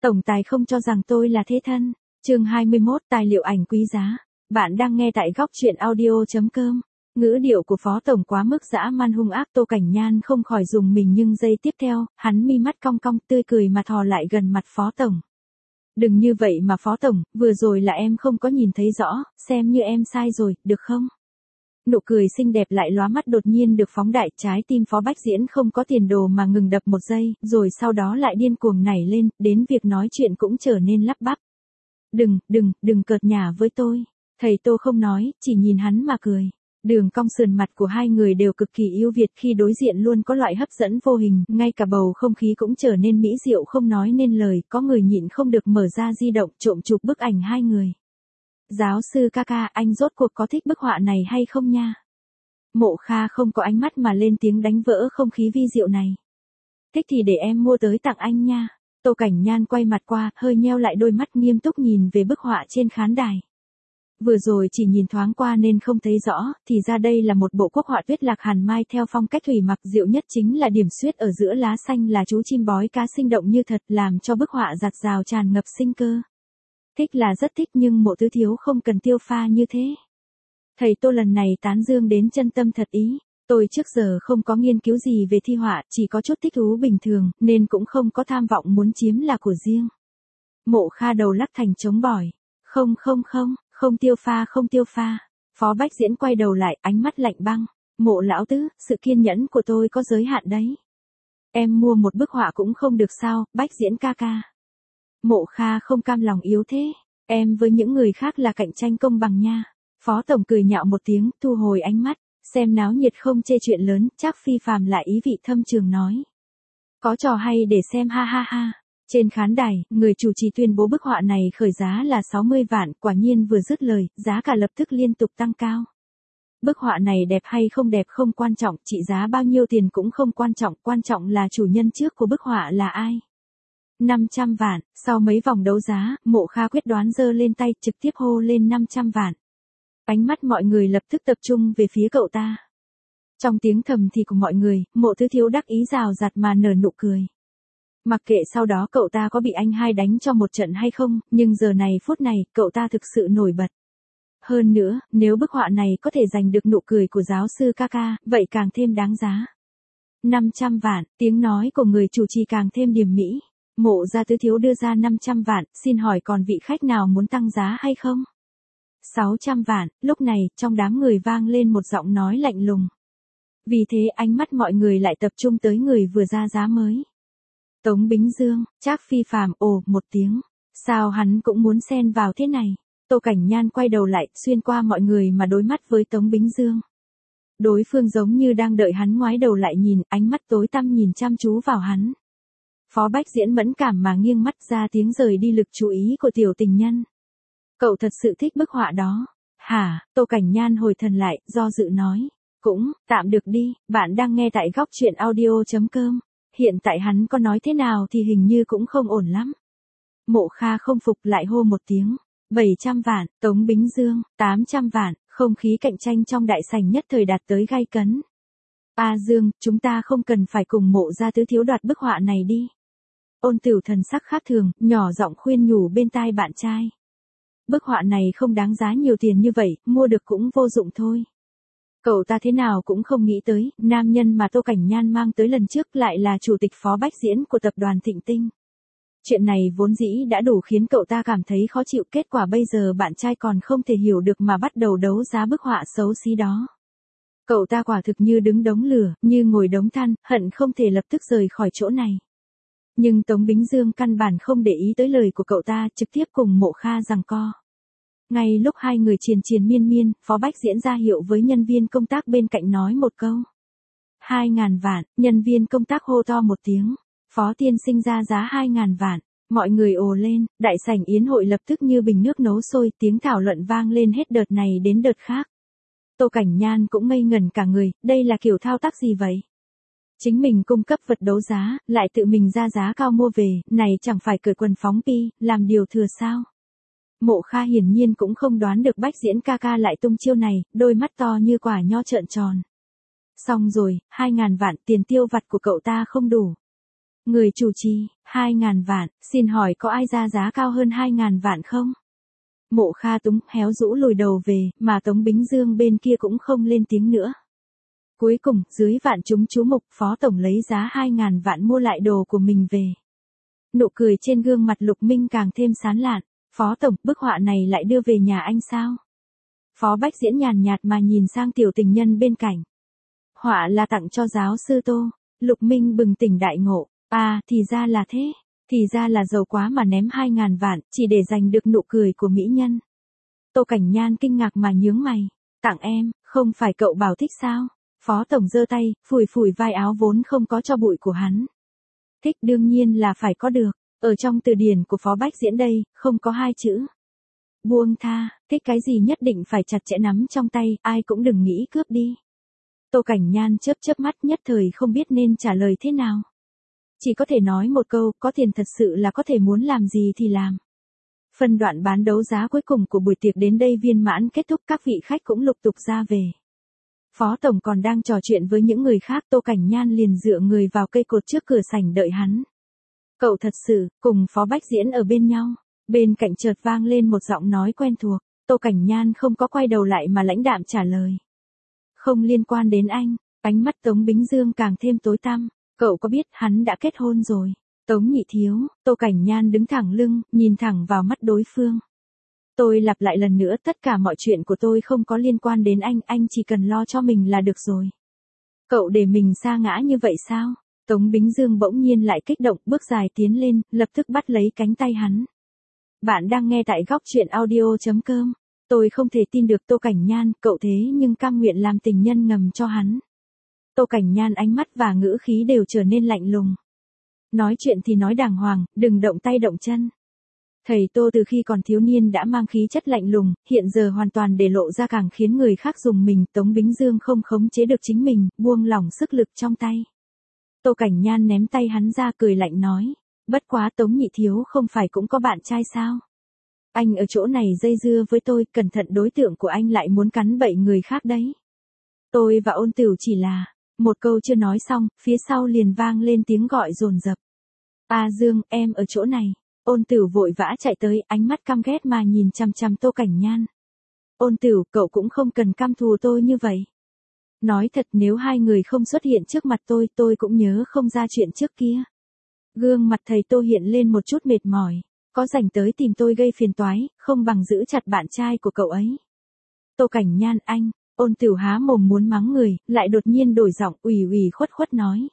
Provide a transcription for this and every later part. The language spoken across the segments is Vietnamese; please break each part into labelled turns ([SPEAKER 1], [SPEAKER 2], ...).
[SPEAKER 1] Tổng tài không cho rằng tôi là thế thân. Chương 21 tài liệu ảnh quý giá. Bạn đang nghe tại góc truyện audio.com. Ngữ điệu của Phó Tổng quá mức dã man hung ác, Tô Cảnh Nhan không khỏi dùng mình, nhưng giây tiếp theo, hắn mi mắt cong cong tươi cười mà thò lại gần mặt Phó Tổng. Đừng như vậy mà Phó Tổng, vừa rồi là em không có nhìn thấy rõ, xem như em sai rồi, được không? Nụ cười xinh đẹp lại lóa mắt đột nhiên được phóng đại, trái tim Phó Bách Diễn không có tiền đồ mà ngừng đập một giây, rồi sau đó lại điên cuồng nảy lên, đến việc nói chuyện cũng trở nên lắp bắp. Đừng cợt nhả với tôi. Thầy Tô không nói, chỉ nhìn hắn mà cười. Đường cong sườn mặt của hai người đều cực kỳ ưu việt, khi đối diện luôn có loại hấp dẫn vô hình, ngay cả bầu không khí cũng trở nên mỹ diệu không nói nên lời, có người nhịn không được mở ra di động trộm chụp bức ảnh hai người. Giáo sư ca ca, anh rốt cuộc có thích bức họa này hay không nha? Mộ Kha không có ánh mắt mà lên tiếng đánh vỡ không khí vi diệu này. Thích thì để em mua tới tặng anh nha. Tô Cảnh Nhan quay mặt qua, hơi nheo lại đôi mắt nghiêm túc nhìn về bức họa trên khán đài. Vừa rồi chỉ nhìn thoáng qua nên không thấy rõ, thì ra đây là một bộ quốc họa tuyết lạc hàn mai theo phong cách thủy mặc, diệu nhất chính là điểm xuyết ở giữa lá xanh là chú chim bói cá sinh động như thật, làm cho bức họa giặt rào tràn ngập sinh cơ. Thích là rất thích, nhưng Mộ Tứ Thiếu không cần tiêu pha như thế. Thầy Tô lần này tán dương đến chân tâm thật ý. Tôi trước giờ không có nghiên cứu gì về thi họa, chỉ có chút thích thú bình thường, nên cũng không có tham vọng muốn chiếm là của riêng. Mộ Kha đầu lắc thành trống bỏi. Không tiêu pha. Phó Bách Diễn quay đầu lại, ánh mắt lạnh băng. Mộ lão tứ, sự kiên nhẫn của tôi có giới hạn đấy. Em mua một bức họa cũng không được sao, Bách Diễn ca ca. Mộ Kha không cam lòng yếu thế. Em với những người khác là cạnh tranh công bằng nha. Phó Tổng cười nhạo một tiếng, thu hồi ánh mắt. Xem náo nhiệt không chê chuyện lớn, Trác Phi Phàm lại ý vị thâm trường nói. Có trò hay để xem ha ha ha. Trên khán đài, người chủ trì tuyên bố bức họa này khởi giá là 60 vạn, quả nhiên vừa dứt lời, giá cả lập tức liên tục tăng cao. Bức họa này đẹp hay không đẹp không quan trọng, trị giá bao nhiêu tiền cũng không quan trọng là chủ nhân trước của bức họa là ai. 500 vạn, sau mấy vòng đấu giá, Mộ Kha quyết đoán giơ lên tay, trực tiếp hô lên 500 vạn. Ánh mắt mọi người lập tức tập trung về phía cậu ta. Trong tiếng thầm thì của mọi người, Mộ Tứ Thiếu đắc ý rào rạt mà nở nụ cười. Mặc kệ sau đó cậu ta có bị anh hai đánh cho một trận hay không, nhưng giờ này phút này, cậu ta thực sự nổi bật. Hơn nữa, nếu bức họa này có thể giành được nụ cười của giáo sư ca ca, vậy càng thêm đáng giá. 500 vạn, tiếng nói của người chủ trì càng thêm điềm mỹ. Mộ gia Tứ Thiếu đưa ra 500 vạn, xin hỏi còn vị khách nào muốn tăng giá hay không? 600 vạn, lúc này, trong đám người vang lên một giọng nói lạnh lùng. Vì thế ánh mắt mọi người lại tập trung tới người vừa ra giá mới. Tống Bính Dương. Trác Phi Phàm ồ một tiếng. Sao hắn cũng muốn xen vào thế này? Tô Cảnh Nhan quay đầu lại, xuyên qua mọi người mà đối mắt với Tống Bính Dương. Đối phương giống như đang đợi hắn ngoái đầu lại nhìn, ánh mắt tối tăm nhìn chăm chú vào hắn. Phó Bách Diễn mẫn cảm mà nghiêng mắt ra tiếng rời đi lực chú ý của tiểu tình nhân. Cậu thật sự thích bức họa đó. Hả? Tô Cảnh Nhan hồi thần lại, do dự nói. Cũng, tạm được đi, bạn đang nghe tại góc truyện audio.com. Hiện tại hắn có nói thế nào thì hình như cũng không ổn lắm. Mộ Kha không phục lại hô một tiếng. 700 vạn, Tống Bính Dương, 800 vạn, không khí cạnh tranh trong đại sảnh nhất thời đạt tới gay cấn. A Dương, chúng ta không cần phải cùng Mộ gia Tứ Thiếu đoạt bức họa này đi. Ôn Tửu thần sắc khác thường, nhỏ giọng khuyên nhủ bên tai bạn trai. Bức họa này không đáng giá nhiều tiền như vậy, mua được cũng vô dụng thôi. Cậu ta thế nào cũng không nghĩ tới, nam nhân mà Tô Cảnh Nhan mang tới lần trước lại là chủ tịch Phó Bách Diễn của tập đoàn Thịnh Tinh. Chuyện này vốn dĩ đã đủ khiến cậu ta cảm thấy khó chịu, kết quả bây giờ bạn trai còn không thể hiểu được mà bắt đầu đấu giá bức họa xấu xí đó. Cậu ta quả thực như đứng đống lửa, như ngồi đống than, hận không thể lập tức rời khỏi chỗ này. Nhưng Tống Bính Dương căn bản không để ý tới lời của cậu ta, trực tiếp cùng Mộ Kha giằng co. Ngay lúc hai người triền miên, Phó Bách Diễn ra hiệu với nhân viên công tác bên cạnh nói một câu. 2.000 vạn, nhân viên công tác hô to một tiếng. Phó tiên sinh ra giá 2.000 vạn, mọi người ồ lên, đại sảnh yến hội lập tức như bình nước nấu sôi, tiếng thảo luận vang lên hết đợt này đến đợt khác. Tô Cảnh Nhan cũng ngây ngẩn cả người, đây là kiểu thao tác gì vậy? Chính mình cung cấp vật đấu giá, lại tự mình ra giá cao mua về, này chẳng phải cởi quần phóng pi, làm điều thừa sao? Mộ Kha hiển nhiên cũng không đoán được Bách Diễn ca ca lại tung chiêu này, đôi mắt to như quả nho trợn tròn. Xong rồi, 2.000 vạn tiền tiêu vặt của cậu ta không đủ. Người chủ trì, 2.000 vạn, xin hỏi có ai ra giá cao hơn 2.000 vạn không? Mộ Kha Túng héo rũ lùi đầu về, mà Tống Bính Dương bên kia cũng không lên tiếng nữa. Cuối cùng, dưới vạn chúng chú mục, Phó Tổng lấy giá 2.000 vạn mua lại đồ của mình về. Nụ cười trên gương mặt Lục Minh càng thêm sán lạn. Phó Tổng, bức họa này lại đưa về nhà anh sao? Phó Bách Diễn nhàn nhạt mà nhìn sang tiểu tình nhân bên cạnh. Họa là tặng cho giáo sư Tô. Lục Minh bừng tỉnh đại ngộ. À, thì ra là thế. Thì ra là giàu quá mà ném 2.000 vạn, chỉ để giành được nụ cười của mỹ nhân. Tô Cảnh Nhan kinh ngạc mà nhướng mày. Tặng em, không phải cậu bảo thích sao? Phó Tổng giơ tay, phủi phủi vai áo vốn không có cho bụi của hắn. Thích đương nhiên là phải có được. Ở trong từ điển của Phó Bách Diễn đây, không có hai chữ. Buông tha, thích cái gì nhất định phải chặt chẽ nắm trong tay, ai cũng đừng nghĩ cướp đi. Tô Cảnh Nhan chớp chớp mắt nhất thời không biết nên trả lời thế nào. Chỉ có thể nói một câu, có tiền thật sự là có thể muốn làm gì thì làm. Phân đoạn bán đấu giá cuối cùng của buổi tiệc đến đây viên mãn kết thúc, các vị khách cũng lục tục ra về. Phó Tổng còn đang trò chuyện với những người khác, Tô Cảnh Nhan liền dựa người vào cây cột trước cửa sảnh đợi hắn. Cậu thật sự, cùng Phó Bách Diễn ở bên nhau. Bên cạnh chợt vang lên một giọng nói quen thuộc. Tô Cảnh Nhan không có quay đầu lại mà lãnh đạm trả lời. Không liên quan đến anh. Ánh mắt Tống Bính Dương càng thêm tối tăm. Cậu có biết hắn đã kết hôn rồi? Tống Nhị Thiếu, Tô Cảnh Nhan đứng thẳng lưng, nhìn thẳng vào mắt đối phương. Tôi lặp lại lần nữa, tất cả mọi chuyện của tôi không có liên quan đến anh chỉ cần lo cho mình là được rồi. Cậu để mình sa ngã như vậy sao? Tống Bính Dương bỗng nhiên lại kích động, bước dài tiến lên, lập tức bắt lấy cánh tay hắn. Bạn đang nghe tại góc truyện audio.com. Tôi không thể tin được Tô Cảnh Nhan, cậu thế nhưng cam nguyện làm tình nhân ngầm cho hắn. Tô Cảnh Nhan ánh mắt và ngữ khí đều trở nên lạnh lùng. Nói chuyện thì nói đàng hoàng, đừng động tay động chân. Thầy Tô từ khi còn thiếu niên đã mang khí chất lạnh lùng, hiện giờ hoàn toàn để lộ ra càng khiến người khác dùng mình. Tống Bính Dương không khống chế được chính mình, buông lỏng sức lực trong tay. Tô Cảnh Nhan ném tay hắn ra cười lạnh nói. Bất quá Tống Nhị Thiếu không phải cũng có bạn trai sao? Anh ở chỗ này dây dưa với tôi, cẩn thận đối tượng của anh lại muốn cắn bậy người khác đấy. Tôi và Ôn Tửu chỉ là... Một câu chưa nói xong, phía sau liền vang lên tiếng gọi dồn dập. A Dương, em ở chỗ này. Ôn Tửu vội vã chạy tới, ánh mắt căm ghét mà nhìn chằm chằm Tô Cảnh Nhan. Ôn Tửu, cậu cũng không cần căm thù tôi như vậy. Nói thật, nếu hai người không xuất hiện trước mặt tôi cũng nhớ không ra chuyện trước kia. Gương mặt thầy Tô hiện lên một chút mệt mỏi. Có rảnh tới tìm tôi gây phiền toái, không bằng giữ chặt bạn trai của cậu ấy. Tô Cảnh Nhan, anh. Ôn Tửu há mồm muốn mắng người, lại đột nhiên đổi giọng, ủy khuất khuất nói.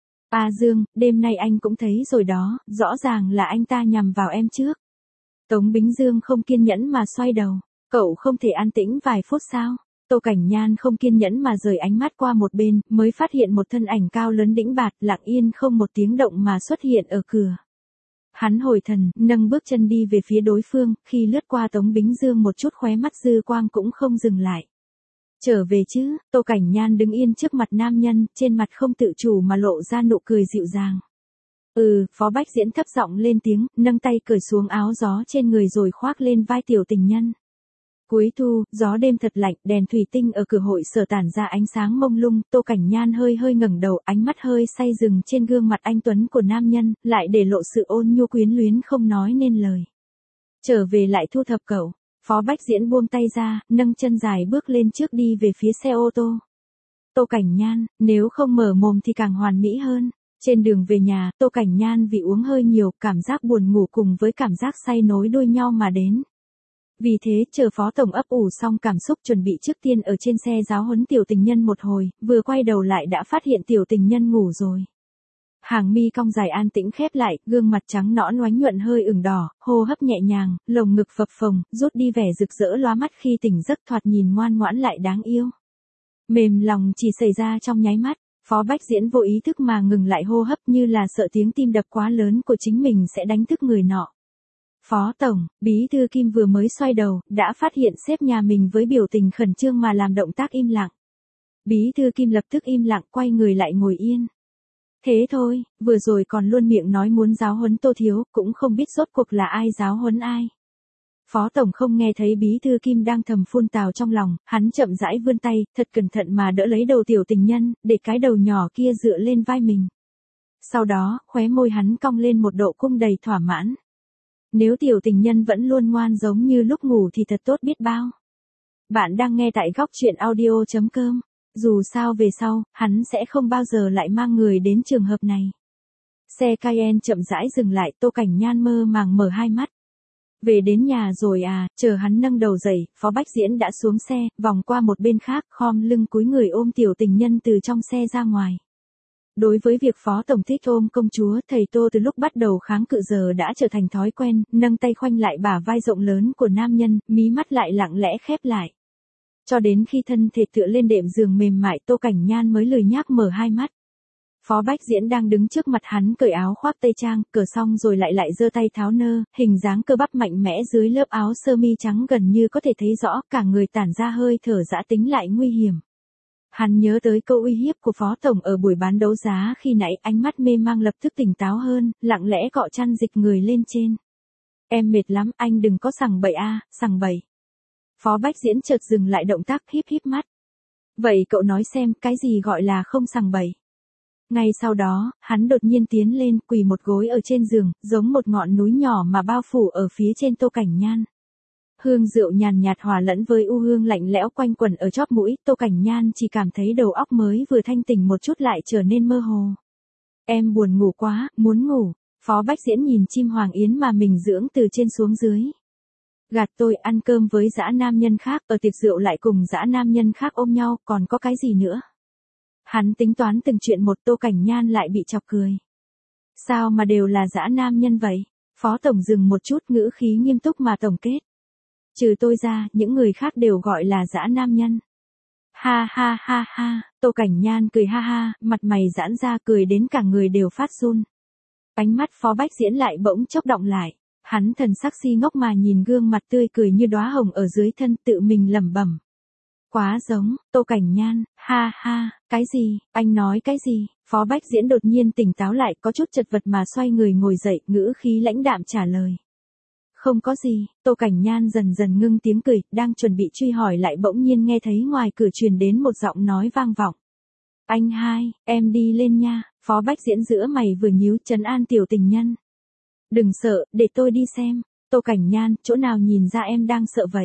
[SPEAKER 1] A Dương, đêm nay anh cũng thấy rồi đó, rõ ràng là anh ta nhằm vào em trước. Tống Bính Dương không kiên nhẫn mà xoay đầu. Cậu không thể an tĩnh vài phút sao? Tô Cảnh Nhan không kiên nhẫn mà rời ánh mắt qua một bên, mới phát hiện một thân ảnh cao lớn đĩnh bạt, lặng yên không một tiếng động mà xuất hiện ở cửa. Hắn hồi thần, nâng bước chân đi về phía đối phương, khi lướt qua Tống Bính Dương một chút khóe mắt dư quang cũng không dừng lại. Trở về chứ? Tô Cảnh Nhan đứng yên trước mặt nam nhân, trên mặt không tự chủ mà lộ ra nụ cười dịu dàng. Phó Bách Diễn thấp giọng lên tiếng, nâng tay cởi xuống áo gió trên người rồi khoác lên vai tiểu tình nhân. Cuối thu, gió đêm thật lạnh, đèn thủy tinh ở cửa hội sở tản ra ánh sáng mông lung, Tô Cảnh Nhan hơi ngẩng đầu, ánh mắt hơi say rừng trên gương mặt anh tuấn của nam nhân, lại để lộ sự ôn nhu quyến luyến không nói nên lời. Trở về lại thu thập cậu. Phó Bách Diễn buông tay ra, nâng chân dài bước lên trước đi về phía xe ô tô. Tô Cảnh Nhan, nếu không mở mồm thì càng hoàn mỹ hơn. Trên đường về nhà, Tô Cảnh Nhan vì uống hơi nhiều, cảm giác buồn ngủ cùng với cảm giác say nối đuôi nhau mà đến. Vì thế, chờ Phó Tổng ấp ủ xong cảm xúc chuẩn bị trước tiên ở trên xe giáo huấn tiểu tình nhân một hồi, vừa quay đầu lại đã phát hiện tiểu tình nhân ngủ rồi. Hàng mi cong dài an tĩnh khép lại, gương mặt trắng nõn oánh nhuận hơi ửng đỏ, hô hấp nhẹ nhàng, lồng ngực phập phồng, rút đi vẻ rực rỡ lóa mắt khi tỉnh giấc, thoạt nhìn ngoan ngoãn lại đáng yêu. Mềm lòng chỉ xảy ra trong nháy mắt, Phó Bách Diễn vô ý thức mà ngừng lại hô hấp như là sợ tiếng tim đập quá lớn của chính mình sẽ đánh thức người nọ. Phó Tổng, Bí thư Kim vừa mới xoay đầu, đã phát hiện sếp nhà mình với biểu tình khẩn trương mà làm động tác im lặng. Bí thư Kim lập tức im lặng, quay người lại ngồi yên. Thế thôi, vừa rồi còn luôn miệng nói muốn giáo huấn Tô Thiếu, cũng không biết rốt cuộc là ai giáo huấn ai. Phó Tổng không nghe thấy Bí thư Kim đang thầm phun tào trong lòng, hắn chậm rãi vươn tay, thật cẩn thận mà đỡ lấy đầu tiểu tình nhân, để cái đầu nhỏ kia dựa lên vai mình. Sau đó, khóe môi hắn cong lên một độ cung đầy thỏa mãn. Nếu tiểu tình nhân vẫn luôn ngoan giống như lúc ngủ thì thật tốt biết bao. Bạn đang nghe tại góc chuyện audio.com. Dù sao về sau, hắn sẽ không bao giờ lại mang người đến trường hợp này. Xe Cayenne chậm rãi dừng lại, Tô Cảnh Nhan mơ màng mở hai mắt. Về đến nhà rồi à, chờ hắn nâng đầu dậy, Phó Bách Diễn đã xuống xe, vòng qua một bên khác, khom lưng cúi người ôm tiểu tình nhân từ trong xe ra ngoài. Đối với việc Phó Tổng thích ôm công chúa, thầy Tô từ lúc bắt đầu kháng cự giờ đã trở thành thói quen, nâng tay khoanh lại bả vai rộng lớn của nam nhân, mí mắt lại lặng lẽ khép lại. Cho đến khi thân thể tựa lên đệm giường mềm mại, Tô Cảnh Nhan mới lười nhác mở hai mắt. Phó Bách Diễn đang đứng trước mặt hắn cởi áo khoác tây trang, cởi xong rồi lại giơ tay tháo nơ, hình dáng cơ bắp mạnh mẽ dưới lớp áo sơ mi trắng gần như có thể thấy rõ, cả người tản ra hơi thở dã tính lại nguy hiểm. Hắn nhớ tới câu uy hiếp của Phó Tổng ở buổi bán đấu giá khi nãy, ánh mắt mê mang lập tức tỉnh táo hơn, lặng lẽ cọ chăn dịch người lên trên. Em mệt lắm, anh đừng có sằng bậy a, sằng bậy. Phó Bách Diễn chợt dừng lại động tác, híp híp mắt. Vậy cậu nói xem, cái gì gọi là không sằng bậy? Ngay sau đó, hắn đột nhiên tiến lên, quỳ một gối ở trên giường, giống một ngọn núi nhỏ mà bao phủ ở phía trên Tô Cảnh Nhan. Hương rượu nhàn nhạt hòa lẫn với u hương lạnh lẽo quanh quẩn ở chóp mũi, Tô Cảnh Nhan chỉ cảm thấy đầu óc mới vừa thanh tỉnh một chút lại trở nên mơ hồ. Em buồn ngủ quá, muốn ngủ. Phó Bách Diễn nhìn chim hoàng yến mà mình dưỡng từ trên xuống dưới. Gạt tôi, ăn cơm với dã nam nhân khác, ở tiệc rượu lại cùng dã nam nhân khác ôm nhau, còn có cái gì nữa? Hắn tính toán từng chuyện một, Tô Cảnh Nhan lại bị chọc cười. Sao mà đều là dã nam nhân vậy? Phó Tổng dừng một chút, ngữ khí nghiêm túc mà tổng kết. Trừ tôi ra, những người khác đều gọi là dã nam nhân. Ha ha ha ha, Tô Cảnh Nhan cười ha ha, mặt mày giãn ra cười đến cả người đều phát run. Ánh mắt Phó Bách Diễn lại bỗng chốc động lại. Hắn thần sắc si ngốc mà nhìn gương mặt tươi cười như đóa hồng ở dưới thân, tự mình lẩm bẩm. Quá giống, Tô Cảnh Nhan, ha ha, cái gì, anh nói cái gì? Phó Bách Diễn đột nhiên tỉnh táo lại, có chút chật vật mà xoay người ngồi dậy, ngữ khí lãnh đạm trả lời. Không có gì. Tô Cảnh Nhan dần dần ngưng tiếng cười, đang chuẩn bị truy hỏi lại bỗng nhiên nghe thấy ngoài cửa truyền đến một giọng nói vang vọng. Anh hai, em đi lên nha. Phó Bách Diễn giữa mày vừa nhíu, trấn an tiểu tình nhân. Đừng sợ, để tôi đi xem. Tô Cảnh Nhan, chỗ nào nhìn ra em đang sợ vậy?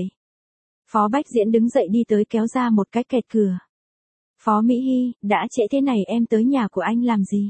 [SPEAKER 1] Phó Bách Diễn đứng dậy đi tới kéo ra một cái kẹt cửa. Phó Mỹ Hy, đã trễ thế này em tới nhà của anh làm gì?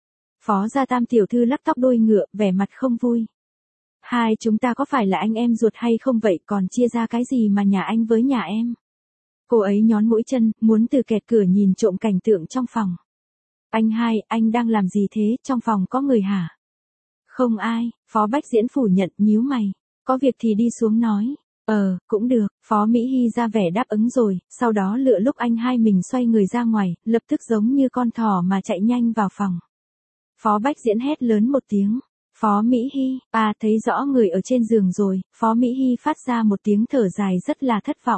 [SPEAKER 1] Phó Gia Tam tiểu thư lắc tóc đuôi ngựa, vẻ mặt không vui. Hai chúng ta có phải là anh em ruột hay không vậy, còn chia ra cái gì mà nhà anh với nhà em? Cô ấy nhón mũi chân, muốn từ kẹt cửa nhìn trộm cảnh tượng trong phòng. Anh hai, anh đang làm gì thế, trong phòng có người hả? Không ai. Phó Bách Diễn phủ nhận, nhíu mày. Có việc thì đi xuống nói. Cũng được. Phó Mỹ Hy ra vẻ đáp ứng rồi, sau đó lựa lúc anh hai mình xoay người ra ngoài, lập tức giống như con thỏ mà chạy nhanh vào phòng. Phó Bách Diễn hét lớn một tiếng. Phó Mỹ Hy, thấy rõ người ở trên giường rồi. Phó Mỹ Hy phát ra một tiếng thở dài rất là thất vọng.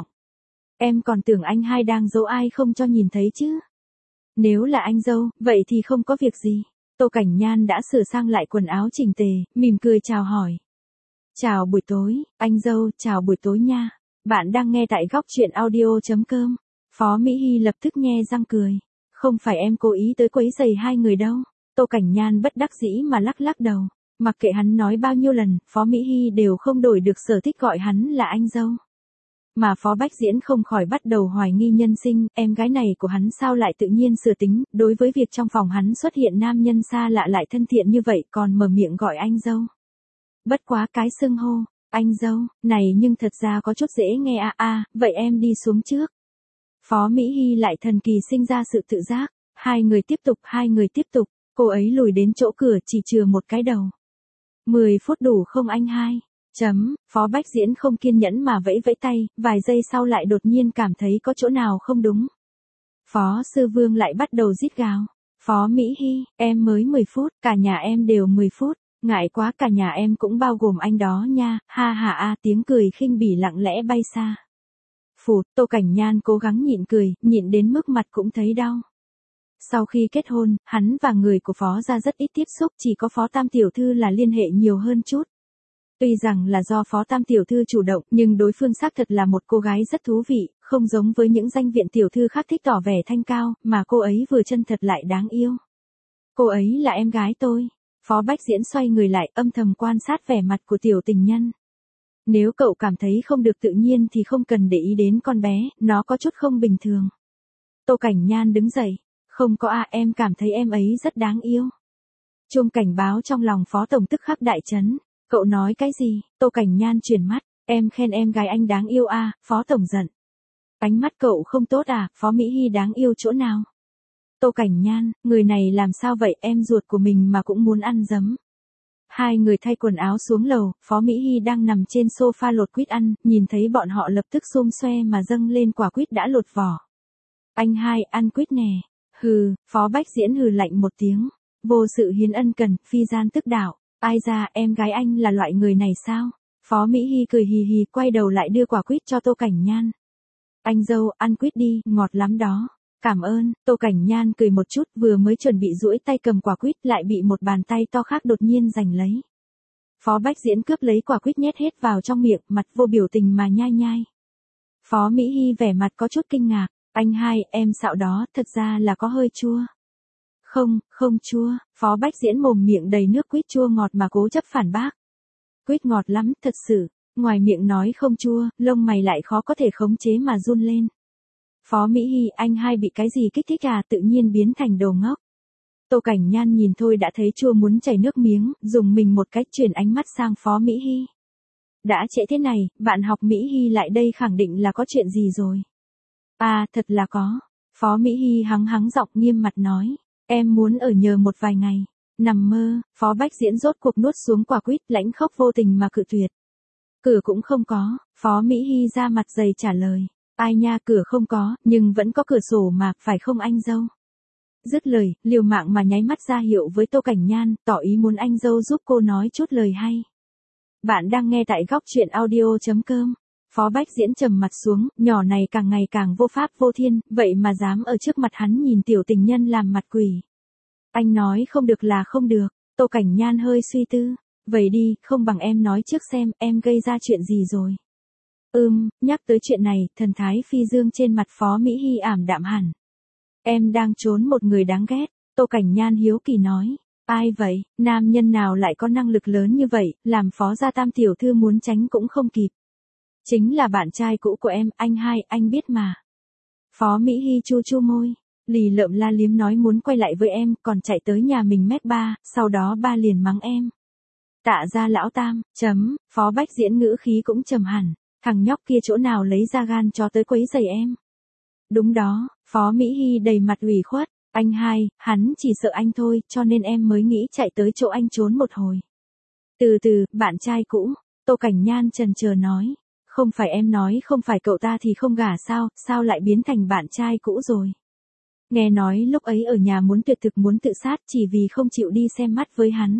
[SPEAKER 1] Em còn tưởng anh hai đang giấu ai không cho nhìn thấy chứ. Nếu là anh dâu, vậy thì không có việc gì. Tô Cảnh Nhan đã sửa sang lại quần áo chỉnh tề, mỉm cười chào hỏi. Chào buổi tối, anh dâu, chào buổi tối nha. Bạn đang nghe tại góc chuyện audio.com. Phó Mỹ Hy lập tức nhe răng cười. Không phải em cố ý tới quấy rầy hai người đâu. Tô Cảnh Nhan bất đắc dĩ mà lắc lắc đầu. Mặc kệ hắn nói bao nhiêu lần, Phó Mỹ Hy đều không đổi được sở thích gọi hắn là anh dâu. Mà Phó Bách Diễn không khỏi bắt đầu hoài nghi nhân sinh, em gái này của hắn sao lại tự nhiên sửa tính, đối với việc trong phòng hắn xuất hiện nam nhân xa lạ lại thân thiện như vậy còn mở miệng gọi anh dâu. Bất quá cái xưng hô, anh dâu, này nhưng thật ra có chút dễ nghe vậy em đi xuống trước. Phó Mỹ Hy lại thần kỳ sinh ra sự tự giác, hai người tiếp tục, cô ấy lùi đến chỗ cửa chỉ chừa một cái đầu. 10 phút đủ không anh hai? Phó Bách Diễn không kiên nhẫn mà vẫy vẫy tay, vài giây sau lại đột nhiên cảm thấy có chỗ nào không đúng. Phó Sư Vương lại bắt đầu rít gào. Phó Mỹ Hy, em mới 10 phút, cả nhà em đều 10 phút, ngại quá cả nhà em cũng bao gồm anh đó nha, ha ha tiếng cười khinh bỉ lặng lẽ bay xa. Tô Cảnh Nhan cố gắng nhịn cười, nhịn đến mức mặt cũng thấy đau. Sau khi kết hôn, hắn và người của Phó gia rất ít tiếp xúc, chỉ có Phó Tam tiểu thư là liên hệ nhiều hơn chút. Tuy rằng là do Phó Tam tiểu thư chủ động, nhưng đối phương xác thật là một cô gái rất thú vị, không giống với những danh viện tiểu thư khác thích tỏ vẻ thanh cao, mà cô ấy vừa chân thật lại đáng yêu. Cô ấy là em gái tôi. Phó Bách Diễn xoay người lại âm thầm quan sát vẻ mặt của tiểu tình nhân. Nếu cậu cảm thấy không được tự nhiên thì không cần để ý đến con bé, nó có chút không bình thường. Tô Cảnh Nhan đứng dậy. Không có em cảm thấy em ấy rất đáng yêu. Chuông cảnh báo trong lòng Phó Tổng tức khắc đại chấn. Cậu nói cái gì? Tô Cảnh Nhan chuyển mắt. Em khen em gái anh đáng yêu Phó Tổng giận. Ánh mắt cậu không tốt Phó Mỹ Hy đáng yêu chỗ nào? Tô Cảnh Nhan, người này làm sao vậy, em ruột của mình mà cũng muốn ăn giấm. Hai người thay quần áo xuống lầu, Phó Mỹ Hy đang nằm trên sofa lột quýt ăn, nhìn thấy bọn họ lập tức xôm xoe mà dâng lên quả quýt đã lột vỏ. Anh hai, ăn quýt nè. Hừ, Phó Bách Diễn hừ lạnh một tiếng. Vô sự hiến ân cần, phi gian tức đạo. Ai ra, em gái anh là loại người này sao? Phó Mỹ Hy cười hì hì quay đầu lại đưa quả quýt cho Tô Cảnh Nhan. Anh dâu, ăn quýt đi, ngọt lắm đó. Cảm ơn, Tô Cảnh Nhan cười một chút vừa mới chuẩn bị duỗi tay cầm quả quýt lại bị một bàn tay to khác đột nhiên giành lấy. Phó Bách Diễn cướp lấy quả quýt nhét hết vào trong miệng, mặt vô biểu tình mà nhai nhai. Phó Mỹ Hy vẻ mặt có chút kinh ngạc. Anh hai, em xạo đó, thật ra là có hơi chua. Không chua, Phó Bách Diễn mồm miệng đầy nước quýt chua ngọt mà cố chấp phản bác. Quýt ngọt lắm, thật sự, ngoài miệng nói không chua, lông mày lại khó có thể khống chế mà run lên. Phó Mỹ Hy, anh hai bị cái gì kích thích tự nhiên biến thành đồ ngốc. Tô Cảnh Nhan nhìn thôi đã thấy chua muốn chảy nước miếng, dùng mình một cách chuyển ánh mắt sang Phó Mỹ Hy. Đã trễ thế này, bạn học Mỹ Hy lại đây khẳng định là có chuyện gì rồi. Thật là có. Phó Mỹ Hy hắng giọng nghiêm mặt nói. Em muốn ở nhờ một vài ngày. Nằm mơ, Phó Bách Diễn rốt cuộc nuốt xuống quả quýt lãnh khốc vô tình mà cự tuyệt. Cửa cũng không có, Phó Mỹ Hy ra mặt dày trả lời. Ai nha, cửa không có, nhưng vẫn có cửa sổ mà, phải không anh dâu? Dứt lời, liều mạng mà nháy mắt ra hiệu với Tô Cảnh Nhan, tỏ ý muốn anh dâu giúp cô nói chút lời hay. Bạn đang nghe tại góc truyện audio.com. Phó Bách Diễn trầm mặt xuống, nhỏ này càng ngày càng vô pháp vô thiên, vậy mà dám ở trước mặt hắn nhìn tiểu tình nhân làm mặt quỷ. Anh nói không được là không được, Tô Cảnh Nhan hơi suy tư. Vậy đi, không bằng em nói trước xem, em gây ra chuyện gì rồi. Nhắc tới chuyện này, thần thái phi dương trên mặt Phó Mỹ Hy ảm đạm hẳn. Em đang trốn một người đáng ghét, Tô Cảnh Nhan hiếu kỳ nói. Ai vậy, nam nhân nào lại có năng lực lớn như vậy, làm Phó gia tam tiểu thư muốn tránh cũng không kịp. Chính là bạn trai cũ của em, anh hai, anh biết mà. Phó Mỹ Hy chu chu môi, lì lợm la liếm nói muốn quay lại với em, còn chạy tới nhà mình mét ba, sau đó ba liền mắng em. Tạ ra lão tam, Phó Bách Diễn ngữ khí cũng trầm hẳn, thằng nhóc kia chỗ nào lấy ra gan cho tới quấy rầy em. Đúng đó, Phó Mỹ Hy đầy mặt ủy khuất, anh hai, hắn chỉ sợ anh thôi, cho nên em mới nghĩ chạy tới chỗ anh trốn một hồi. Từ từ, bạn trai cũ, Tô Cảnh Nhan chần chờ nói. Không phải em nói không phải cậu ta thì không gả sao lại biến thành bạn trai cũ rồi. Nghe nói lúc ấy ở nhà muốn tuyệt thực muốn tự sát chỉ vì không chịu đi xem mắt với hắn.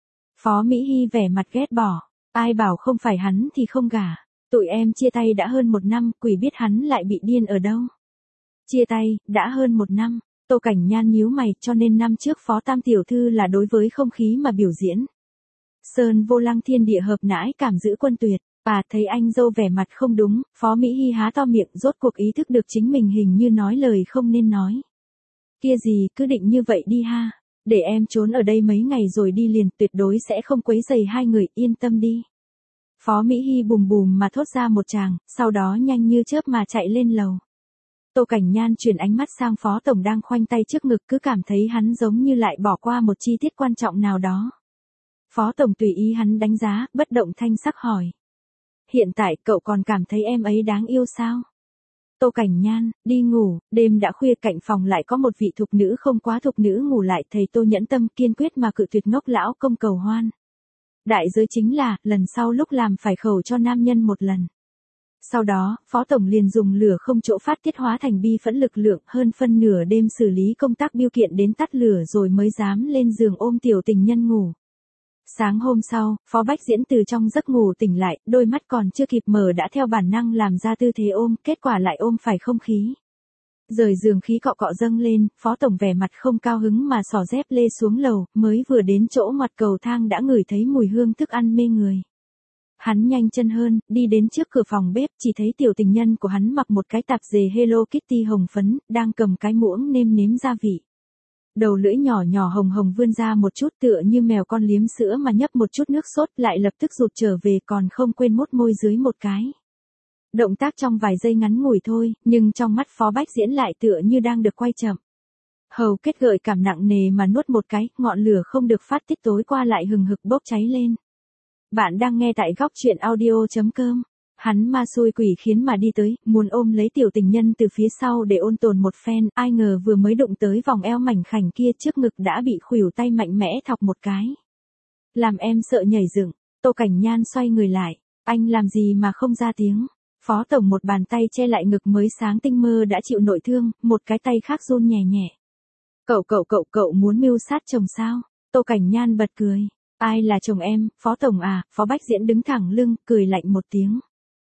[SPEAKER 1] Phó Mỹ Hy vẻ mặt ghét bỏ, ai bảo không phải hắn thì không gả. Tụi em chia tay đã hơn 1 năm, quỷ biết hắn lại bị điên ở đâu. Chia tay, đã hơn 1 năm, Tô Cảnh Nhan nhíu mày, cho nên năm trước Phó Tam tiểu thư là đối với không khí mà biểu diễn. Sơn vô lăng thiên địa hợp nãi cảm giữ quân tuyệt. Thấy anh dâu vẻ mặt không đúng, Phó Mỹ Hy há to miệng rốt cuộc ý thức được chính mình hình như nói lời không nên nói. Kia gì, cứ định như vậy đi ha. Để em trốn ở đây mấy ngày rồi đi liền, tuyệt đối sẽ không quấy rầy hai người, yên tâm đi. Phó Mỹ Hy bùm bùm mà thốt ra một tràng, sau đó nhanh như chớp mà chạy lên lầu. Tô Cảnh Nhan chuyển ánh mắt sang Phó Tổng đang khoanh tay trước ngực, cứ cảm thấy hắn giống như lại bỏ qua một chi tiết quan trọng nào đó. Phó Tổng tùy ý hắn đánh giá, bất động thanh sắc hỏi. Hiện tại cậu còn cảm thấy em ấy đáng yêu sao? Tô Cảnh Nhan, đi ngủ, đêm đã khuya cạnh phòng lại có một vị thục nữ không quá thục nữ ngủ lại, thầy Tô nhẫn tâm kiên quyết mà cự tuyệt ngốc lão công cầu hoan. Đại giới chính là, lần sau lúc làm phải khẩu cho nam nhân một lần. Sau đó, Phó Tổng liền dùng lửa không chỗ phát tiết hóa thành bi phẫn lực lượng, hơn phân nửa đêm xử lý công tác biêu kiện đến tắt lửa rồi mới dám lên giường ôm tiểu tình nhân ngủ. Sáng hôm sau, Phó Bách Diễn từ trong giấc ngủ tỉnh lại, đôi mắt còn chưa kịp mở đã theo bản năng làm ra tư thế ôm, kết quả lại ôm phải không khí. Rời giường khí cọ cọ dâng lên, Phó Tổng vẻ mặt không cao hứng mà xỏ dép lê xuống lầu, mới vừa đến chỗ ngoặt cầu thang đã ngửi thấy mùi hương thức ăn mê người. Hắn nhanh chân hơn, đi đến trước cửa phòng bếp, chỉ thấy tiểu tình nhân của hắn mặc một cái tạp dề Hello Kitty hồng phấn, đang cầm cái muỗng nêm nếm gia vị. Đầu lưỡi nhỏ nhỏ hồng hồng vươn ra một chút tựa như mèo con liếm sữa mà nhấp một chút nước sốt lại lập tức rụt trở về còn không quên mút môi dưới một cái. Động tác trong vài giây ngắn ngủi thôi, nhưng trong mắt Phó Bách Diễn lại tựa như đang được quay chậm. Hầu kết gợi cảm nặng nề mà nuốt một cái, ngọn lửa không được phát tiết tối qua lại hừng hực bốc cháy lên. Bạn đang nghe tại góc truyện audio.com. Hắn ma xui quỷ khiến mà đi tới, muốn ôm lấy tiểu tình nhân từ phía sau để ôn tồn một phen, ai ngờ vừa mới đụng tới vòng eo mảnh khảnh kia trước ngực đã bị khuỷu tay mạnh mẽ thọc một cái. Làm em sợ nhảy dựng, Tô Cảnh Nhan xoay người lại, anh làm gì mà không ra tiếng. Phó Tổng một bàn tay che lại ngực mới sáng tinh mơ đã chịu nội thương, một cái tay khác run nhẹ nhẹ. Cậu muốn mưu sát chồng sao? Tô Cảnh Nhan bật cười. Ai là chồng em, Phó Tổng à? Phó Bách Diễn đứng thẳng lưng, cười lạnh một tiếng.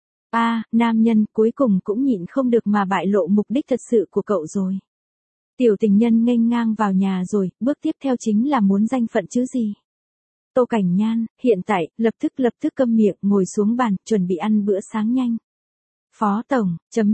[SPEAKER 1] Nam nhân cuối cùng cũng nhịn không được mà bại lộ mục đích thật sự của cậu rồi. Tiểu tình nhân nghênh ngang vào nhà rồi, bước tiếp theo chính là muốn danh phận chứ gì. Tô Cảnh Nhan, hiện tại, lập tức câm miệng, ngồi xuống bàn, chuẩn bị ăn bữa sáng nhanh. Phó Tổng,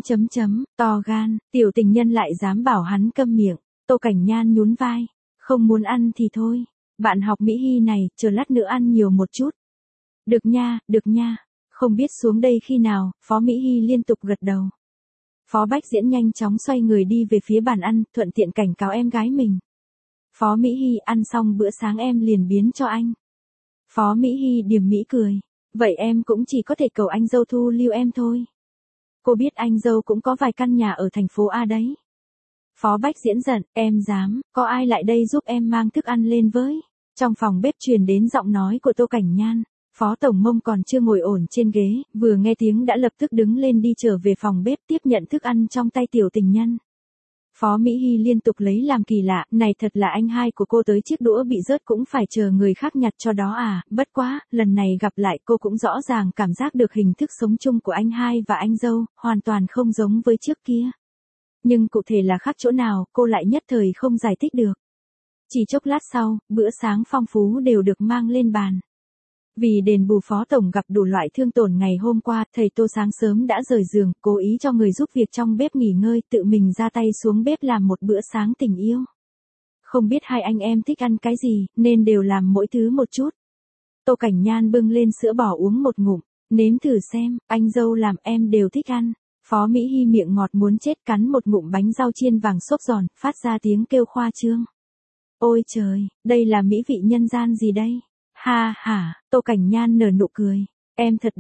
[SPEAKER 1] to gan, tiểu tình nhân lại dám bảo hắn câm miệng. Tô Cảnh Nhan nhún vai, không muốn ăn thì thôi. Bạn học Mỹ Hy này, chờ lát nữa ăn nhiều một chút. Được nha. Không biết xuống đây khi nào, Phó Mỹ Hy liên tục gật đầu. Phó Bách Diễn nhanh chóng xoay người đi về phía bàn ăn, thuận tiện cảnh cáo em gái mình. Phó Mỹ Hy ăn xong bữa sáng em liền biến cho anh. Phó Mỹ Hy điềm mỹ cười. Vậy em cũng chỉ có thể cầu anh dâu thu lưu em thôi. Cô biết anh dâu cũng có vài căn nhà ở thành phố A đấy. Phó Bách Diễn giận, em dám, có ai lại đây giúp em mang thức ăn lên với. Trong phòng bếp truyền đến giọng nói của Tô Cảnh Nhan. Phó Tổng mông còn chưa ngồi ổn trên ghế, vừa nghe tiếng đã lập tức đứng lên đi trở về phòng bếp tiếp nhận thức ăn trong tay tiểu tình nhân. Phó Mỹ Hy liên tục lấy làm kỳ lạ, này thật là anh hai của cô tới chiếc đũa bị rớt cũng phải chờ người khác nhặt cho đó à, bất quá, lần này gặp lại cô cũng rõ ràng cảm giác được hình thức sống chung của anh hai và anh dâu, hoàn toàn không giống với trước kia. Nhưng cụ thể là khác chỗ nào, cô lại nhất thời không giải thích được. Chỉ chốc lát sau, bữa sáng phong phú đều được mang lên bàn. Vì đền bù Phó Tổng gặp đủ loại thương tổn ngày hôm qua, thầy Tô sáng sớm đã rời giường, cố ý cho người giúp việc trong bếp nghỉ ngơi, tự mình ra tay xuống bếp làm một bữa sáng tình yêu. Không biết hai anh em thích ăn cái gì, nên đều làm mỗi thứ một chút. Tô Cảnh Nhan bưng lên sữa bò uống một ngụm, nếm thử xem, anh dâu làm em đều thích ăn. Phó Mỹ Hy miệng ngọt muốn chết cắn một ngụm bánh rau chiên vàng xốp giòn, phát ra tiếng kêu khoa trương. Ôi trời, đây là mỹ vị nhân gian gì đây? Ha, Tô Cảnh Nhan nở nụ cười. Em thật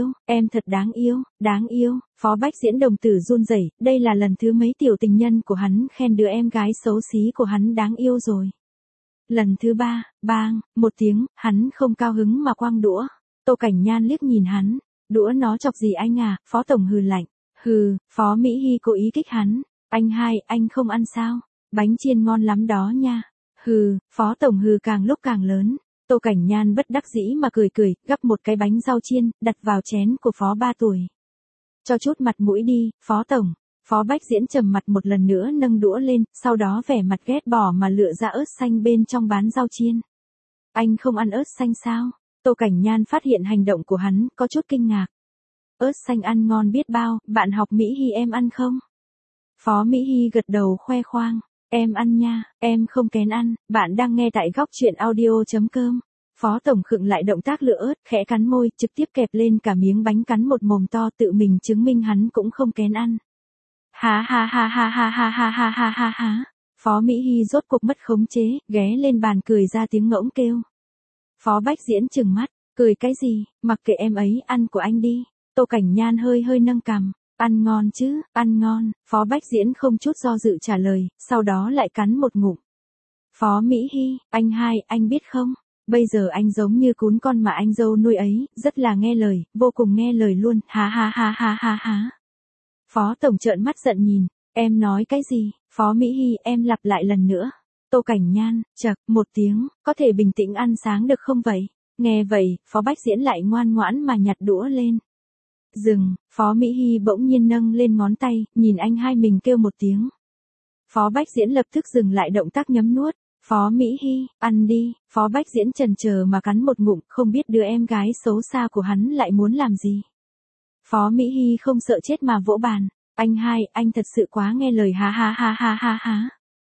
[SPEAKER 1] đáng yêu. Phó Bách Diễn đồng tử run rẩy, đây là lần thứ mấy tiểu tình nhân của hắn khen đứa em gái xấu xí của hắn đáng yêu rồi. Lần thứ 3, bang, một tiếng, hắn không cao hứng mà quăng đũa. Tô Cảnh Nhan liếc nhìn hắn, đũa nó chọc gì anh à, Phó Tổng hừ lạnh. Hừ, Phó Mỹ Hy cố ý kích hắn. Anh hai, anh không ăn sao? Bánh chiên ngon lắm đó nha. Hừ, Phó Tổng hừ càng lúc càng lớn. Tô Cảnh Nhan bất đắc dĩ mà cười, gắp một cái bánh rau chiên, đặt vào chén của Phó 3 tuổi. Cho chút mặt mũi đi, Phó Tổng. Phó Bách Diễn trầm mặt một lần nữa nâng đũa lên, sau đó vẻ mặt ghét bỏ mà lựa ra ớt xanh bên trong bán rau chiên. Anh không ăn ớt xanh sao? Tô Cảnh Nhan phát hiện hành động của hắn, có chút kinh ngạc. Ớt xanh ăn ngon biết bao, bạn học Mỹ Hy em ăn không? Phó Mỹ Hy gật đầu khoe khoang. Em ăn nha, em không kén ăn, bạn đang nghe tại góc truyện audio.com. Phó Tổng khựng lại động tác lựa ớt, khẽ cắn môi, trực tiếp kẹp lên cả miếng bánh cắn một mồm to tự mình chứng minh hắn cũng không kén ăn. Ha. Phó Mỹ Hy rốt cuộc mất khống chế, ghé lên bàn cười ra tiếng ngỗng kêu. Phó Bách Diễn trừng mắt, cười cái gì, mặc kệ em ấy, ăn của anh đi. Tô Cảnh Nhan hơi nâng cằm. Ăn ngon chứ, ăn ngon, Phó Bách Diễn không chút do dự trả lời, sau đó lại cắn một ngụm. Phó Mỹ Hy, anh hai, anh biết không, bây giờ anh giống như cún con mà anh dâu nuôi ấy, rất là nghe lời, vô cùng nghe lời luôn, ha. Phó Tổng trợn mắt giận nhìn, em nói cái gì, Phó Mỹ Hy, em lặp lại lần nữa. Tô Cảnh Nhan, chậc, một tiếng, có thể bình tĩnh ăn sáng được không vậy? Nghe vậy, Phó Bách Diễn lại ngoan ngoãn mà nhặt đũa lên. Dừng, Phó Mỹ Hy bỗng nhiên nâng lên ngón tay, nhìn anh hai mình kêu một tiếng. Phó Bách Diễn lập tức dừng lại động tác nhấm nuốt. Phó Mỹ Hy, ăn đi, Phó Bách Diễn chần chờ mà cắn một ngụm, không biết đứa em gái xấu xa của hắn lại muốn làm gì. Phó Mỹ Hy không sợ chết mà vỗ bàn. Anh hai, anh thật sự quá nghe lời ha.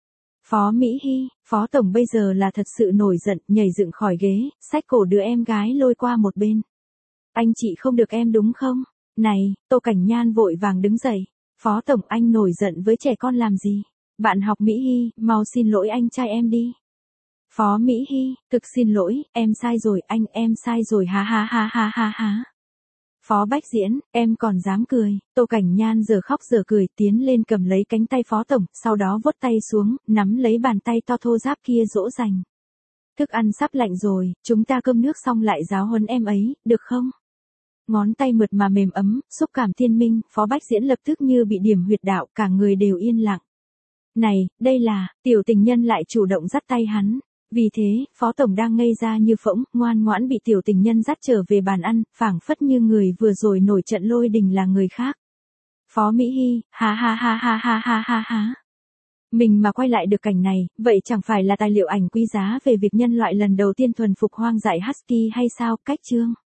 [SPEAKER 1] Phó Mỹ Hy, Phó Tổng bây giờ là thật sự nổi giận, nhảy dựng khỏi ghế, xách cổ đứa em gái lôi qua một bên. Anh chị không được em đúng không? Này, Tô Cảnh Nhan vội vàng đứng dậy. Phó Tổng anh nổi giận với trẻ con làm gì? Bạn học Mỹ Hy, mau xin lỗi anh trai em đi. Phó Mỹ Hy, thực xin lỗi, em sai rồi, em sai rồi ha ha ha ha ha ha. Phó Bách Diễn, em còn dám cười. Tô Cảnh Nhan giờ khóc giờ cười tiến lên cầm lấy cánh tay Phó Tổng, sau đó vuốt tay xuống, nắm lấy bàn tay to thô ráp kia dỗ dành. Thức ăn sắp lạnh rồi, chúng ta cơm nước xong lại giáo huấn em ấy, được không? Ngón tay mượt mà mềm ấm, xúc cảm thiên minh, Phó Bách Diễn lập tức như bị điểm huyệt đạo, cả người đều yên lặng. Này, đây là, tiểu tình nhân lại chủ động dắt tay hắn. Vì thế, Phó Tổng đang ngây ra như phỗng, ngoan ngoãn bị tiểu tình nhân dắt trở về bàn ăn, phảng phất như người vừa rồi nổi trận lôi đình là người khác. Phó Mỹ Hy, ha ha ha ha ha ha ha ha. Mình mà quay lại được cảnh này, vậy chẳng phải là tài liệu ảnh quý giá về việc nhân loại lần đầu tiên thuần phục hoang dại Husky hay sao, cách chương.